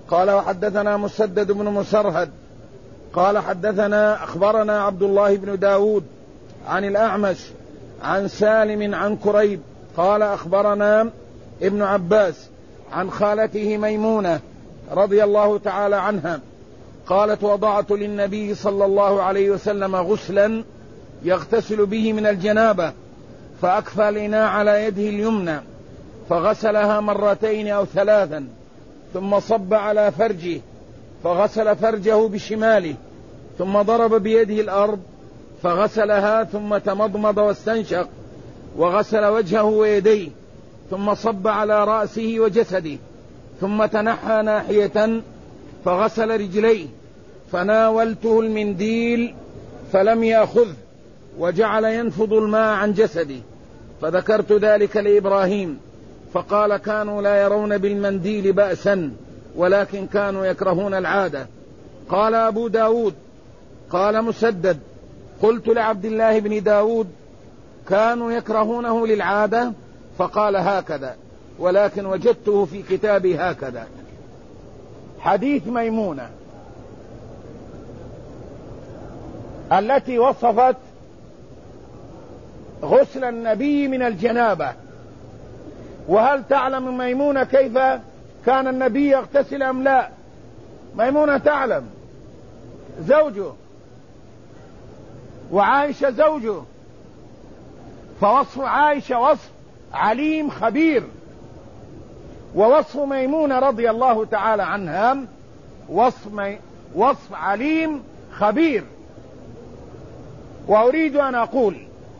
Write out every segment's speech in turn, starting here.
قال وحدثنا مسدد بن مسرهد قال أخبرنا عبد الله بن داود عن الأعمش عن سالم عن كريب قال أخبرنا ابن عباس عن خالته ميمونة رضي الله تعالى عنها قالت وضعت للنبي صلى الله عليه وسلم غسلا يغتسل به من الجنابة فأكفى الإناء على يده اليمنى فغسلها مرتين أو ثلاثا ثم صب على فرجه فغسل فرجه بشماله ثم ضرب بيده الأرض فغسلها ثم تمضمض واستنشق وغسل وجهه ويديه ثم صب على رأسه وجسده ثم تنحى ناحية فغسل رجليه فناولته المنديل فلم يأخذه وجعل ينفض الماء عن جسده فذكرت ذلك لإبراهيم فقال كانوا لا يرون بالمنديل بأسا ولكن كانوا يكرهون العادة. قال أبو داود قال مسدد قلت لعبد الله بن داود كانوا يكرهونه للعادة فقال هكذا ولكن وجدته في كتابي هكذا. حديث ميمونة التي وصفت غسل النبي من الجنابة. وهل تعلم ميمونة كيف كان النبي يغتسل أم لا؟ ميمونة تعلم، زوجه، وعائشة زوجه، فوصف عائشة وصف عليم خبير، ووصف ميمونة رضي الله تعالى عنها وصف عليم خبير. وأريد أن أقول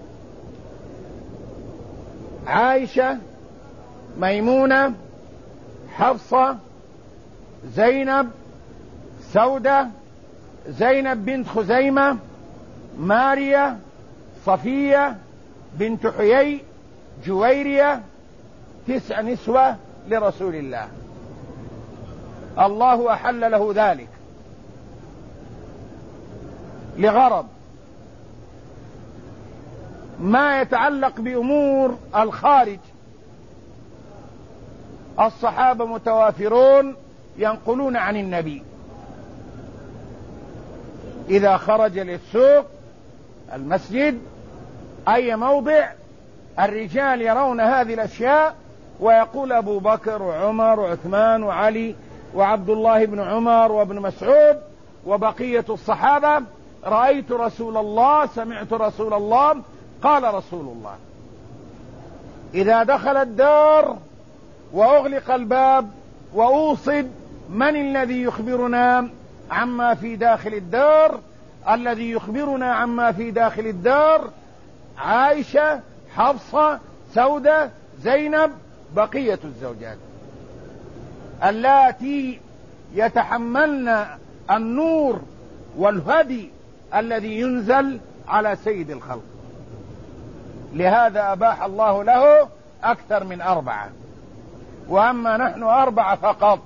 عائشة، ميمونة، حفصة، زينب، سودة، زينب بنت خزيمة، ماريا، صفية بنت حيي، جويرية، 9 نسوة لرسول الله. الله أحل له ذلك لغرض ما يتعلق بأمور الخارج. الصحابة متوافرون ينقلون عن النبي إذا خرج للسوق، المسجد، أي موضع، الرجال يرون هذه الأشياء ويقول أبو بكر وعمر وعثمان وعلي وعبد الله بن عمر وابن مسعود وبقية الصحابة رأيت رسول الله، سمعت رسول الله، قال رسول الله. إذا دخل الدار وأغلق الباب وأوصد من الذي يخبرنا عما في داخل الدار؟ الذي يخبرنا عما في داخل الدار عائشة، حفصة، سودة، زينب، بقية الزوجات اللاتي يتحملن النور والهدي الذي ينزل على سيد الخلق. لهذا أباح الله له أكثر من 4، وأما نحن 4 فقط.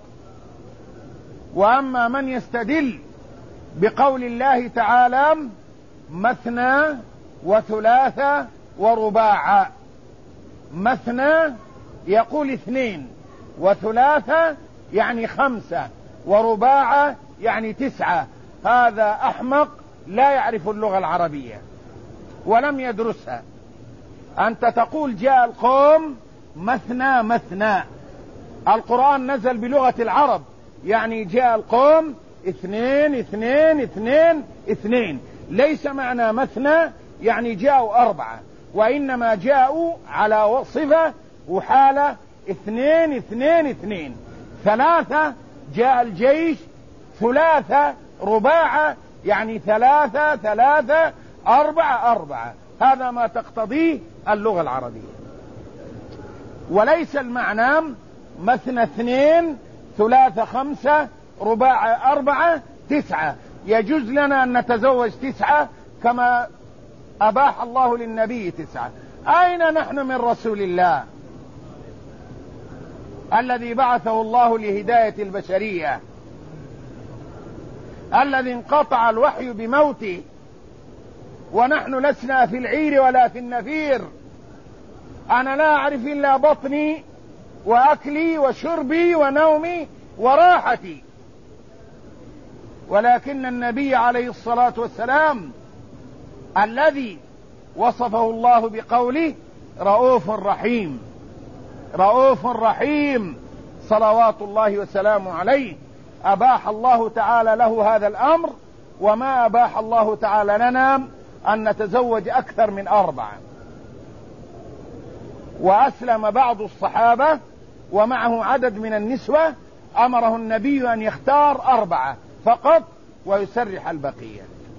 وأما من يستدل بقول الله تعالى مثنى وثلاثة ورباع، مثنى يقول 2، وثلاثة يعني 5، ورباع يعني 9. هذا أحمق لا يعرف اللغة العربية ولم يدرسها. أنت تقول جاء القوم مثنى مثنى، القرآن نزل بلغة العرب، يعني جاء القوم 2 2 2 2. ليس معنى مثنى يعني جاءوا 4، وإنما جاءوا على صفة وحالة 2 2 2. 3 جاء الجيش، 3 رباعة يعني 3 3 4 4. هذا ما تقتضيه اللغة العربية، وليس المعنى مثنى 2 3 5 رباع 4 9. يجوز لنا أن نتزوج 9 كما أباح الله للنبي 9. أين نحن من رسول الله الذي بعثه الله لهداية البشرية، الذي انقطع الوحي بموته، ونحن لسنا في العير ولا في النفير. أنا لا أعرف إلا بطني وأكلي وشربي ونومي وراحتي، ولكن النبي عليه الصلاة والسلام الذي وصفه الله بقوله رؤوف رحيم، رؤوف رحيم صلوات الله وسلامه عليه، أباح الله تعالى له هذا الأمر، وما أباح الله تعالى لنا أن نتزوج أكثر من 4. وأسلم بعض الصحابة ومعه عدد من النسوة، أمره النبي أن يختار 4 فقط ويسرح البقية.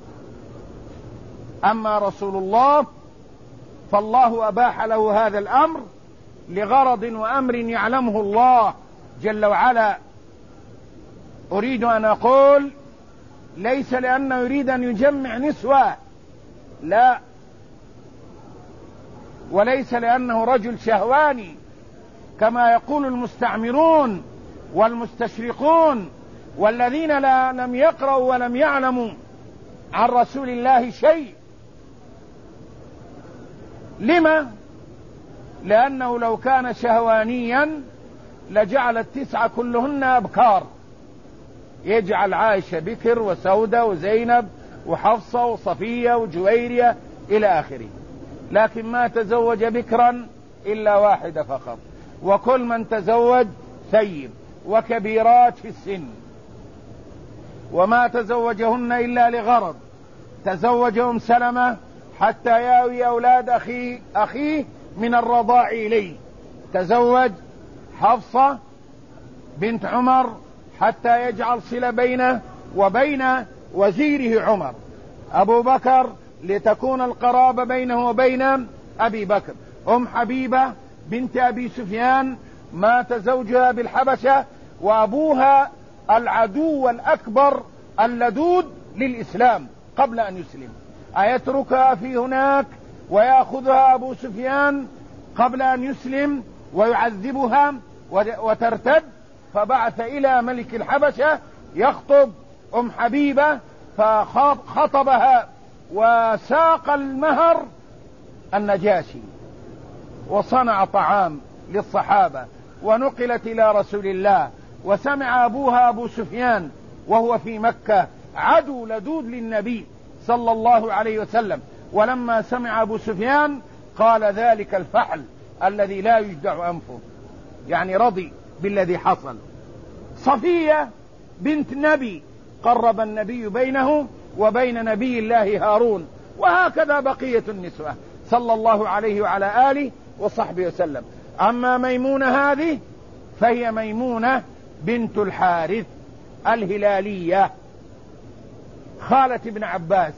أما رسول الله فالله أباح له هذا الأمر لغرض وأمر يعلمه الله جل وعلا. أريد أن أقول ليس لأنه يريد أن يجمع نسوة، لا، وليس لأنه رجل شهواني كما يقول المستعمرون والمستشرقون والذين لم يقرأوا ولم يعلموا عن رسول الله شيء. لما؟ لأنه لو كان شهوانيا لجعل 9 كلهن أبكار، يجعل عائشة بكر وسودة وزينب وحفصة وصفية وجويرية إلى آخره، لكن ما تزوج بكرا إلا 1 فقط، وكل من تزوج ثيب وكبيرات في السن، وما تزوجهن إلا لغرض. تزوج أم سلمة حتى ياوي أولاد أخيه من الرضاع إليه، تزوج حفصة بنت عمر حتى يجعل صلة بينه وبين وزيره عمر، أبو بكر لتكون القرابة بينه وبين أبي بكر، أم حبيبة بنت أبي سفيان مات زوجها بالحبشة وأبوها العدو الأكبر اللدود للإسلام قبل أن يسلم، أيتركها في هناك ويأخذها أبو سفيان قبل أن يسلم ويعذبها وترتد؟ فبعث إلى ملك الحبشة يخطب أم حبيبة، فخطبها وساق المهر النجاشي وصنع طعام للصحابة ونقلت إلى رسول الله. وسمع أبوها أبو سفيان وهو في مكة عدو لدود للنبي صلى الله عليه وسلم، ولما سمع أبو سفيان قال ذلك الفحل الذي لا يجدع أنفه، يعني رضي بالذي حصل. صفية بنت نبي قرب النبي بينه وبين نبي الله هارون، وهكذا بقية النسوة صلى الله عليه وعلى آله وصحبه وسلم. أما ميمونة هذه فهي ميمونة بنت الحارث الهلالية خالة ابن عباس،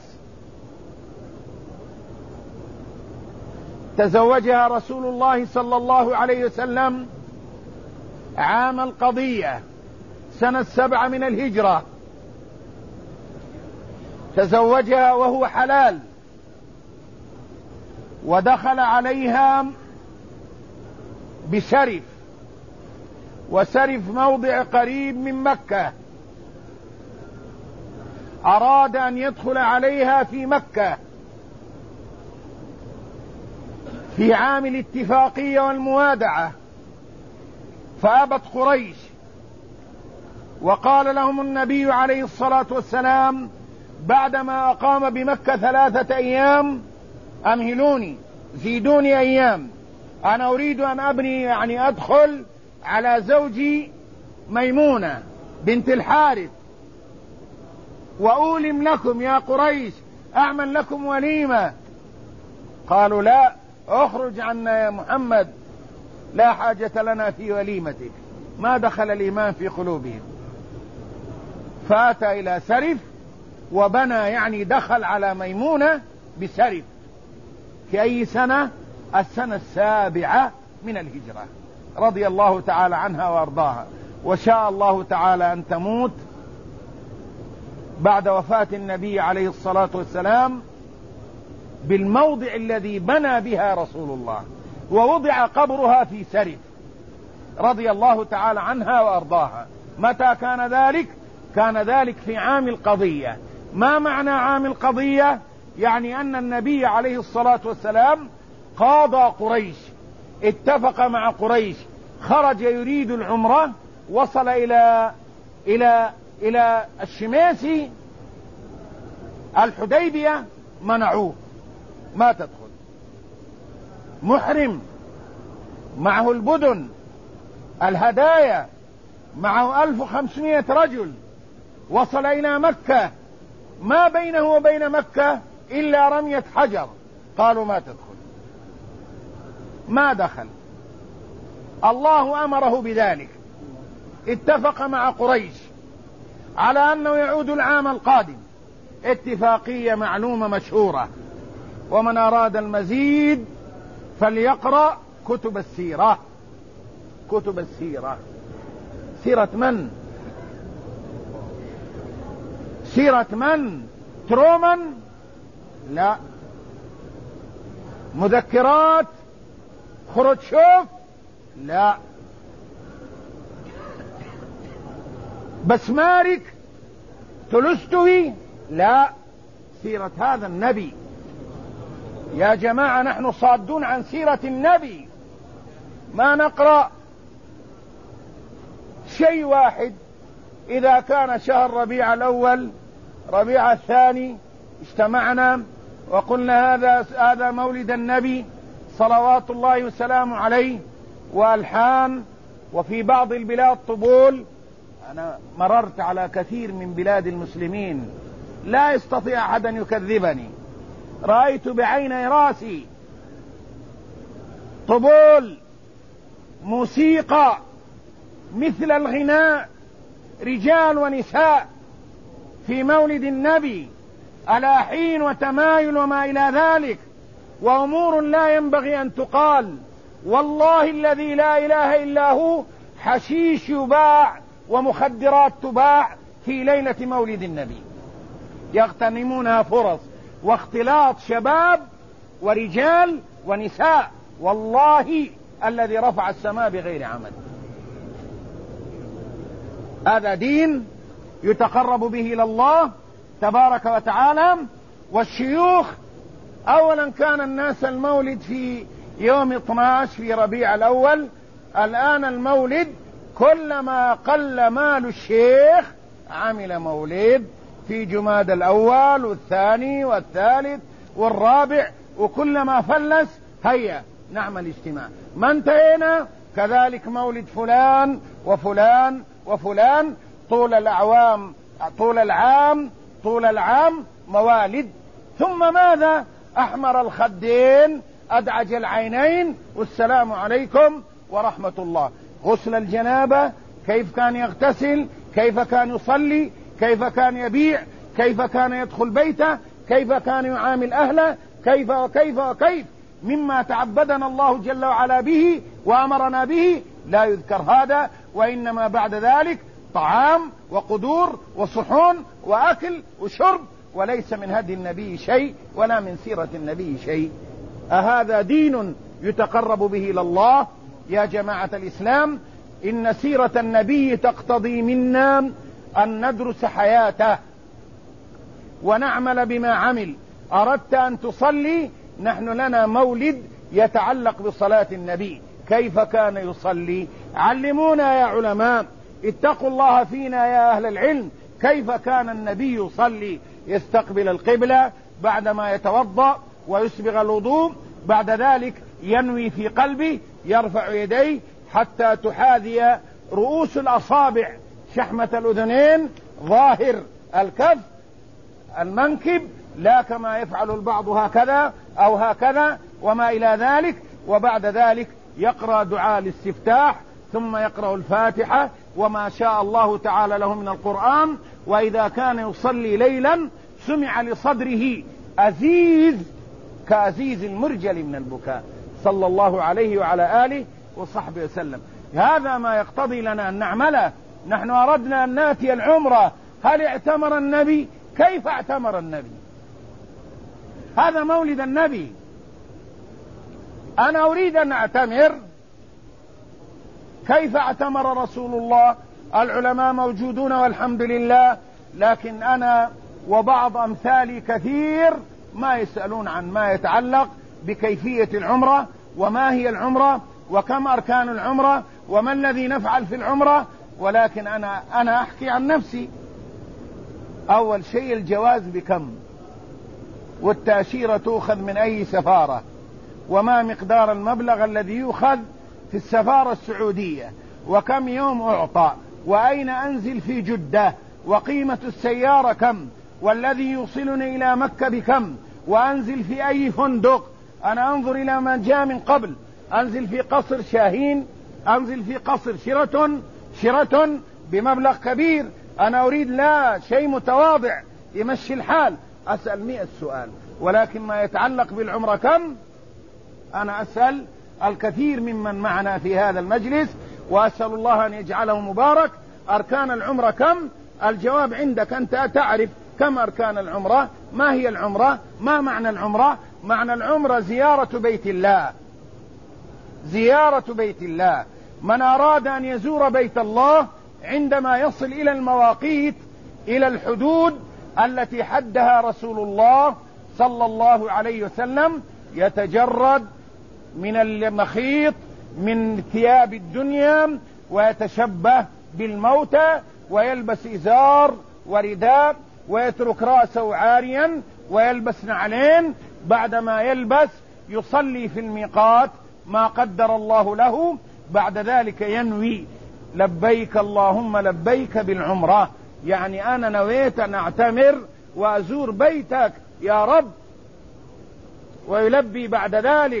تزوجها رسول الله صلى الله عليه وسلم عام القضية سنة 7 من الهجرة، تزوجها وهو حلال، ودخل عليها بسرف، وسرف موضع قريب من مكة، أراد أن يدخل عليها في مكة في عام الاتفاقية والموادعة، فأبت قريش، وقال لهم النبي عليه الصلاة والسلام بعدما أقام بمكة 3 أيام أمهلوني، زيدوني أيام، أنا أريد أن أبني، يعني أدخل على زوجي ميمونة بنت الحارث وأولم لكم يا قريش، أعمل لكم وليمة. قالوا لا، اخرج عنا يا محمد، لا حاجة لنا في وليمتك. ما دخل الإيمان في قلوبهم، فأتى إلى سرف وبنى، يعني دخل على ميمونة بسرف في أي سنة؟ السنة 7 من الهجرة، رضي الله تعالى عنها وأرضاها. وشاء الله تعالى أن تموت بعد وفاة النبي عليه الصلاة والسلام بالموضع الذي بنى بها رسول الله، ووضع قبرها في سرف، رضي الله تعالى عنها وأرضاها. متى كان ذلك؟ كان ذلك في عام القضية. ما معنى عام القضية؟ يعني أن النبي عليه الصلاة والسلام قاضى قريش، اتفق مع قريش، خرج يريد العمرة، وصل إلى إلى الشميسي الحديبية منعوه، ما تدخل. محرم معه البدن الهدايا، معه 1500 رجل، وصل إلى مكة، ما بينه وبين مكة إلا رمية حجر، قالوا ما تدخل. ما دخل، الله أمره بذلك، اتفق مع قريش على أنه يعود العام القادم، اتفاقية معلومة مشهورة. ومن أراد المزيد فليقرأ كتب السيرة. كتب السيرة، سيرة من؟ سيرة من؟ ترومان؟ لا. مذكرات خروتشوف؟ لا. بسمارك؟ تولستوي؟ لا. سيرة هذا النبي. يا جماعة نحن صادون عن سيرة النبي، ما نقرأ شيء واحد. إذا كان شهر ربيع الأول ربيع الثاني اجتمعنا وقلنا هذا مولد النبي صلوات الله وسلامه عليه، وألحان، وفي بعض البلاد طبول. أنا مررت على كثير من بلاد المسلمين، لا يستطيع أحد أن يكذبني، رأيت بعيني راسي طبول، موسيقى مثل الغناء، رجال ونساء في مولد النبي، ألاحين وتمايل وما إلى ذلك، وأمور لا ينبغي أن تقال. والله الذي لا إله إلا هو، حشيش يباع ومخدرات تباع في ليلة مولد النبي، يغتنمونها فرص، واختلاط شباب ورجال ونساء. والله الذي رفع السماء بغير عمد. هذا دين يتقرب به إلى الله تبارك وتعالى. والشيوخ أولا كان الناس المولد في يوم 12 في ربيع الأول، الآن المولد كلما قل مال الشيخ عمل مولد في جماد الأول والثاني والثالث والرابع، وكلما فلس هيا نعمل اجتماع. ما انتهينا كذلك مولد فلان وفلان وفلان، طول الأعوام، طول العام موالد. ثم ماذا؟ أحمر الخدين، أدعج العينين، والسلام عليكم ورحمة الله. غسل الجنابة، كيف كان يغتسل، كيف كان يصلي، كيف كان يبيع، كيف كان يدخل بيته، كيف كان يعامل أهله، كيف وكيف وكيف، مما تعبدنا الله جل وعلا به وأمرنا به لا يذكر هذا. وإنما بعد ذلك طعام وقدور وصحون وأكل وشرب، وليس من هدي النبي شيء ولا من سيرة النبي شيء. أهذا دين يتقرب به إلى الله؟ يا جماعة الإسلام، إن سيرة النبي تقتضي منا أن ندرس حياته ونعمل بما عمل. أردت أن تصلي، نحن لنا مولد يتعلق بصلاة النبي، كيف كان يصلي؟ علمونا يا علماء، اتقوا الله فينا يا أهل العلم، كيف كان النبي يصلي؟ يستقبل القبلة بعدما يتوضأ ويسبغ الوضوء، بعد ذلك ينوي في قلبه، يرفع يديه حتى تحاذي رؤوس الأصابع شحمة الأذنين، ظاهر الكف، المنكب، لا كما يفعل البعض هكذا أو هكذا وما إلى ذلك. وبعد ذلك يقرأ دعاء الاستفتاح، ثم يقرأ الفاتحة وما شاء الله تعالى له من القرآن. وإذا كان يصلي ليلا سمع لصدره أزيز كأزيز المرجل من البكاء، صلى الله عليه وعلى آله وصحبه وسلم. هذا ما يقتضي لنا أن نعمله. نحن أردنا أن نأتي العمرة، هل اعتمر النبي؟ كيف اعتمر النبي؟ هذا مولد النبي. أنا أريد أن أعتمر، كيف اعتمر رسول الله؟ العلماء موجودون والحمد لله، لكن أنا وبعض أمثالي كثير ما يسألون عن ما يتعلق بكيفية العمرة، وما هي العمرة، وكم أركان العمرة، وما الذي نفعل في العمرة. ولكن أنا أحكي عن نفسي، أول شيء الجواز بكم، والتأشيرة تؤخذ من أي سفارة، وما مقدار المبلغ الذي يؤخذ في السفارة السعودية، وكم يوم أعطى، وأين أنزل في جدة، وقيمة السيارة كم، والذي يوصلني إلى مكة بكم، وأنزل في أي فندق. أنا أنظر إلى ما جاء من قبل، أنزل في قصر شاهين، أنزل في قصر شيراتون بمبلغ كبير. أنا أريد لا شيء متواضع يمشي الحال. أسأل 100 سؤال، ولكن ما يتعلق بالعمرة كم، أنا أسأل الكثير ممن معنا في هذا المجلس، وأسأل الله أن يجعله مبارك. أركان العمرة كم؟ الجواب عندك، أنت تعرف كم أركان العمرة، ما هي العمرة، ما معنى العمرة. معنى العمرة زيارة بيت الله، زيارة بيت الله. من أراد أن يزور بيت الله عندما يصل إلى المواقيت، إلى الحدود التي حدها رسول الله صلى الله عليه وسلم، يتجرد من المخيط من ثياب الدنيا، ويتشبه بالموتى، ويلبس إزار ورداء، ويترك رأسه عاريا، ويلبس نعلين. بعدما يلبس يصلي في الميقات ما قدر الله له، بعد ذلك ينوي لبيك اللهم لبيك بالعمرة، يعني أنا نويت أن أعتمر وأزور بيتك يا رب. ويلبي بعد ذلك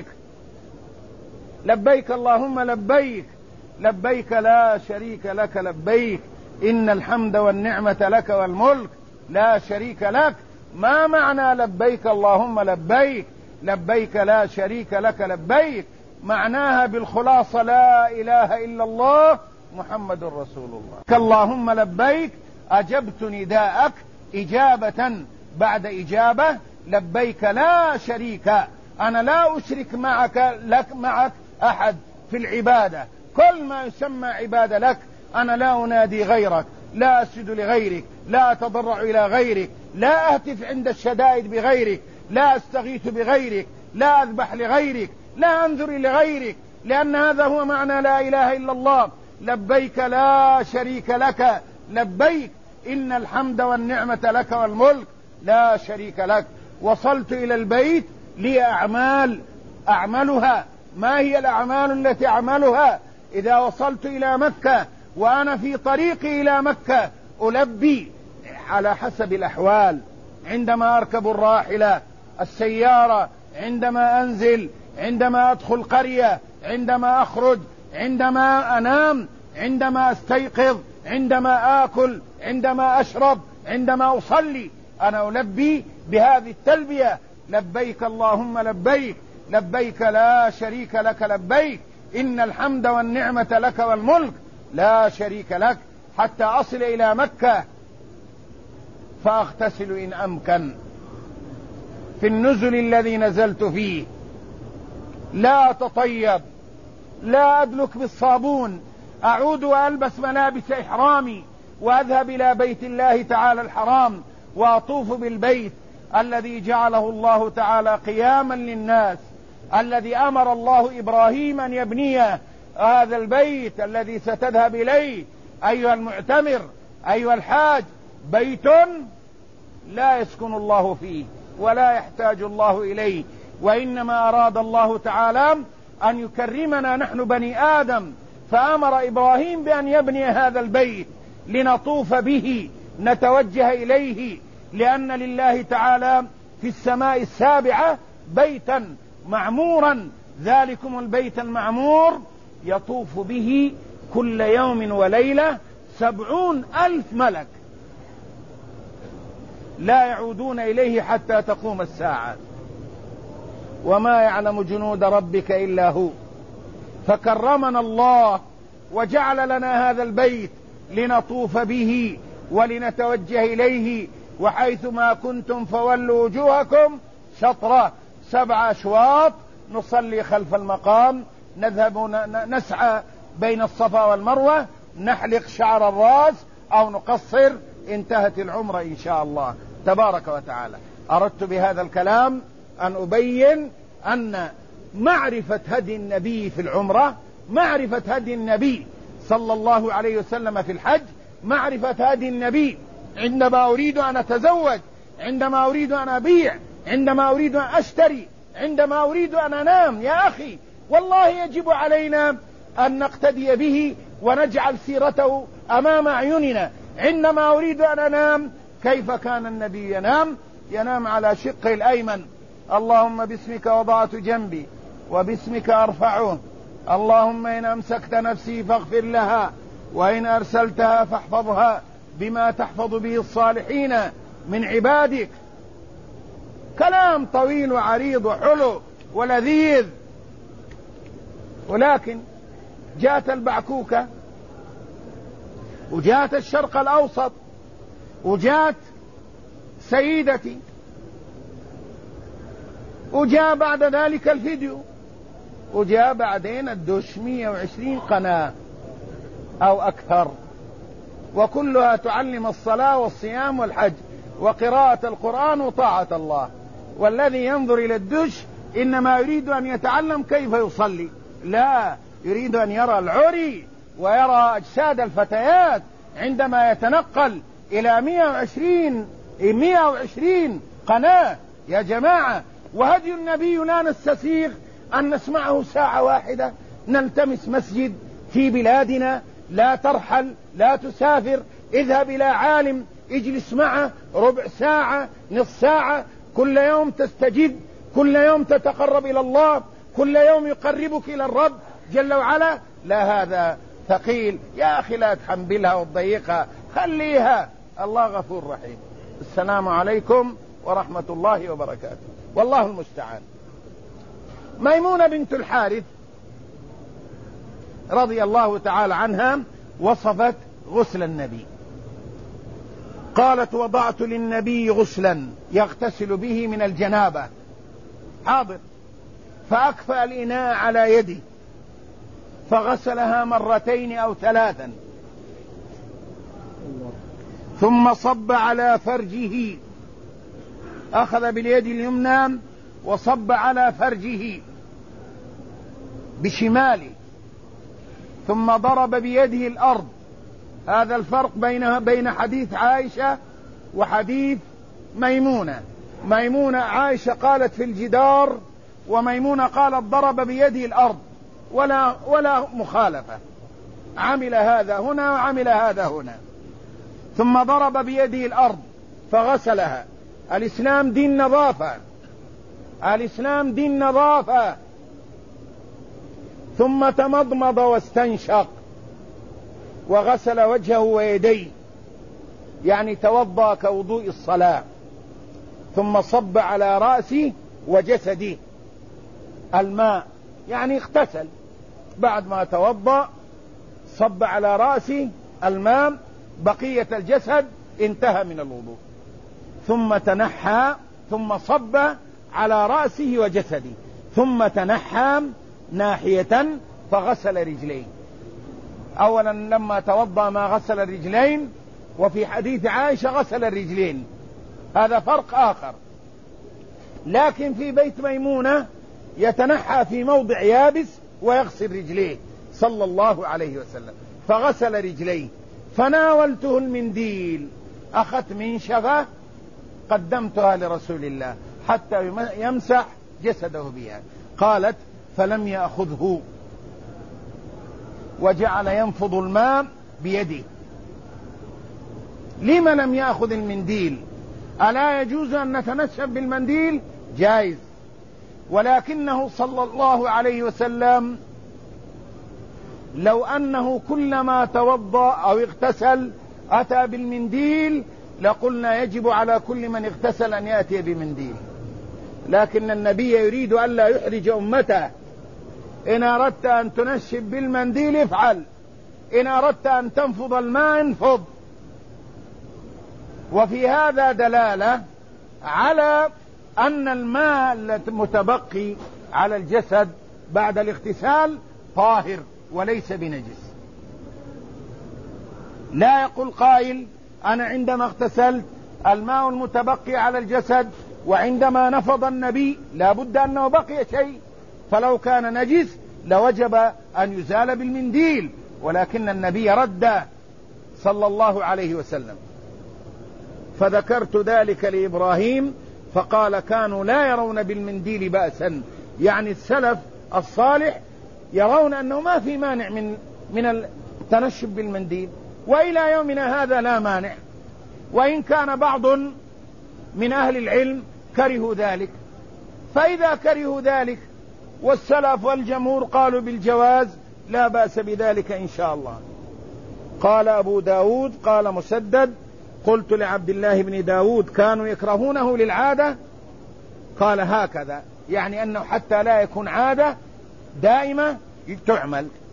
لبيك اللهم لبيك، لبيك لا شريك لك لبيك، إن الحمد والنعمة لك والملك لا شريك لك. ما معنى لبيك اللهم لبيك؟ لبيك لا شريك لك لبيك معناها بالخلاصة لا إله إلا الله محمد رسول الله. اللهم لبيك، أجبت نداءك إجابة بعد إجابة. لبيك لا شريك، أنا لا أشرك معك أحد في العبادة، كل ما يسمى عبادة لك. أنا لا أنادي غيرك، لا أسجد لغيرك، لا أتضرع إلى غيرك، لا أهتف عند الشدائد بغيرك، لا أستغيث بغيرك، لا أذبح لغيرك، لا أنذر لغيرك، لأن هذا هو معنى لا إله إلا الله. لبيك لا شريك لك لبيك، إن الحمد والنعمة لك والملك لا شريك لك. وصلت إلى البيت لي أعمال أعملها. ما هي الأعمال التي أعملها؟ إذا وصلت إلى مكة وأنا في طريقي إلى مكة ألبي على حسب الأحوال، عندما أركب الراحلة السيارة، عندما أنزل، عندما أدخل قرية، عندما أخرج، عندما أنام، عندما أستيقظ، عندما آكل، عندما أشرب، عندما أصلي، أنا ألبي بهذه التلبية: لبيك اللهم لبيك، لبيك لا شريك لك لبيك، إن الحمد والنعمة لك والملك لا شريك لك، حتى أصل إلى مكة فأغتسل إن أمكن في النزل الذي نزلت فيه، لا أتطيب، لا أدلك بالصابون، أعود وألبس ملابس إحرامي وأذهب إلى بيت الله تعالى الحرام، وأطوف بالبيت الذي جعله الله تعالى قياما للناس، الذي أمر الله إبراهيم أن يبني هذا البيت الذي ستذهب إليه أيها المعتمر، أيها الحاج، بيت لا يسكن الله فيه ولا يحتاج الله إليه، وإنما أراد الله تعالى أن يكرمنا نحن بني آدم، فأمر إبراهيم بأن يبني هذا البيت لنطوف به، نتوجه إليه، لأن لله تعالى في السماء السابعة بيتا معمورا، ذلكم البيت المعمور يطوف به كل يوم وليلة 70,000 ملك لا يعودون إليه حتى تقوم الساعة، وما يعلم جنود ربك إلا هو. فكرمنا الله وجعل لنا هذا البيت لنطوف به ولنتوجه إليه، وحيثما كنتم فولوا وجوهكم شطرة، 7 أشواط، نصلي خلف المقام، نذهب نسعى بين الصفا والمروة، نحلق شعر الرأس أو نقصر، انتهت العمرة إن شاء الله تبارك وتعالى. أردت بهذا الكلام أن أبين أن معرفة هدي النبي في العمرة، معرفة هدي النبي صلى الله عليه وسلم في الحج، معرفة هدي النبي عندما أريد أن أتزوج، عندما أريد أن أبيع، عندما أريد أن أشتري، عندما أريد أن أنام. يا أخي والله يجب علينا أن نقتدي به ونجعل سيرته أمام أعيننا. عندما أريد أن أنام كيف كان النبي ينام؟ ينام على شقه الأيمن. اللهم باسمك وضعت جنبي وباسمك أرفعه، اللهم إن أمسكت نفسي فاغفر لها، وإن أرسلتها فاحفظها بما تحفظ به الصالحين من عبادك. كلام طويل وعريض وحلو ولذيذ. ولكن جاءت البعكوكة وجاءت الشرق الأوسط وجاءت سيدتي وجاء بعد ذلك الفيديو وجاء بعدين الدش 120 قناة أو أكثر، وكلها تعلم الصلاة والصيام والحج وقراءة القرآن وطاعة الله. والذي ينظر إلى الدش إنما يريد أن يتعلم كيف يصلي، لا، يريد أن يرى العري ويرى أجساد الفتيات عندما يتنقل إلى 120 قناة. يا جماعة، وهدي النبي لا نستسيغ أن نسمعه ساعة واحدة. نلتمس مسجد في بلادنا، لا ترحل، لا تسافر، اذهب إلى عالم اجلس معه ربع ساعة، نصف ساعة، كل يوم تستجد، كل يوم تتقرب إلى الله، كل يوم يقربك إلى الرب جل وعلا. لا، هذا ثقيل. يا أخي لا تحملها وتضيقها، خليها. الله غفور رحيم. السلام عليكم ورحمة الله وبركاته، والله المستعان. ميمونة بنت الحارث رضي الله تعالى عنها وصفت غسل النبي، قالت: وضعت للنبي غسلا يغتسل به من الجنابة، حاضر، فأكفأ الإناء على يدي فغسلها مرتين أو ثلاثا، ثم صب على فرجه، أخذ باليد اليمنى وصب على فرجه بشماله، ثم ضرب بيده الأرض. هذا الفرق بين حديث عائشة وحديث ميمونة. ميمونة عائشة قالت في الجدار، وميمونة قالت ضرب بيده الأرض، ولا مخالفة. عمل هذا هنا وعمل هذا هنا. ثم ضرب بيده الأرض فغسلها. الإسلام دين نظافة، الإسلام دين نظافة. ثم تمضمض واستنشق وغسل وجهه ويديه، يعني توضأ كوضوء الصلاة. ثم صب على رأسه وجسده الماء، يعني اغتسل. بعد ما توضأ صب على رأسه الماء، بقية الجسد انتهى من الوضوء. ثم تنحى، ثم صب على رأسه وجسده، ثم تنحى ناحية فغسل رجليه. أولا لما توضأ ما غسل الرجلين، وفي حديث عائشة غسل الرجلين، هذا فرق آخر. لكن في بيت ميمونة يتنحى في موضع يابس ويغسل رجليه صلى الله عليه وسلم، فغسل رجليه. فناولته المنديل، أخذت منشفة قدمتها لرسول الله حتى يمسح جسده بها. قالت: فلم يأخذه وجعل ينفض الماء بيده. لما لم يأخذ المنديل؟ ألا يجوز أن نتنشف بالمنديل؟ جائز، ولكنه صلى الله عليه وسلم لو أنه كلما توضأ أو اغتسل أتى بالمنديل لقلنا يجب على كل من اغتسل أن يأتي بمنديل. لكن النبي يريد أن لا يحرج أمته. إن أردت أن تنشف بالمنديل افعل، إن أردت أن تنفض الماء انفض. وفي هذا دلالة على أن الماء المتبقي على الجسد بعد الاغتسال طاهر وليس بنجس. لا يقول قائل: أنا عندما اغتسلت الماء المتبقي على الجسد وعندما نفض النبي لا بد أنه بقي شيء، فلو كان نجس لوجب أن يزال بالمنديل، ولكن النبي رد صلى الله عليه وسلم. فذكرت ذلك لإبراهيم فقال كانوا لا يرون بالمنديل بأسا، يعني السلف الصالح يرون أنه ما في مانع من التنشف بالمنديل، وإلى يومنا هذا لا مانع، وإن كان بعض من أهل العلم كرهوا ذلك. فإذا كرهوا ذلك والسلف والجمهور قالوا بالجواز لا بأس بذلك إن شاء الله. قال أبو داود قال مسدد قلت لعبد الله بن داود كانوا يكرهونه للعادة؟ قال هكذا، يعني أنه حتى لا يكون عادة دائمة تعمل.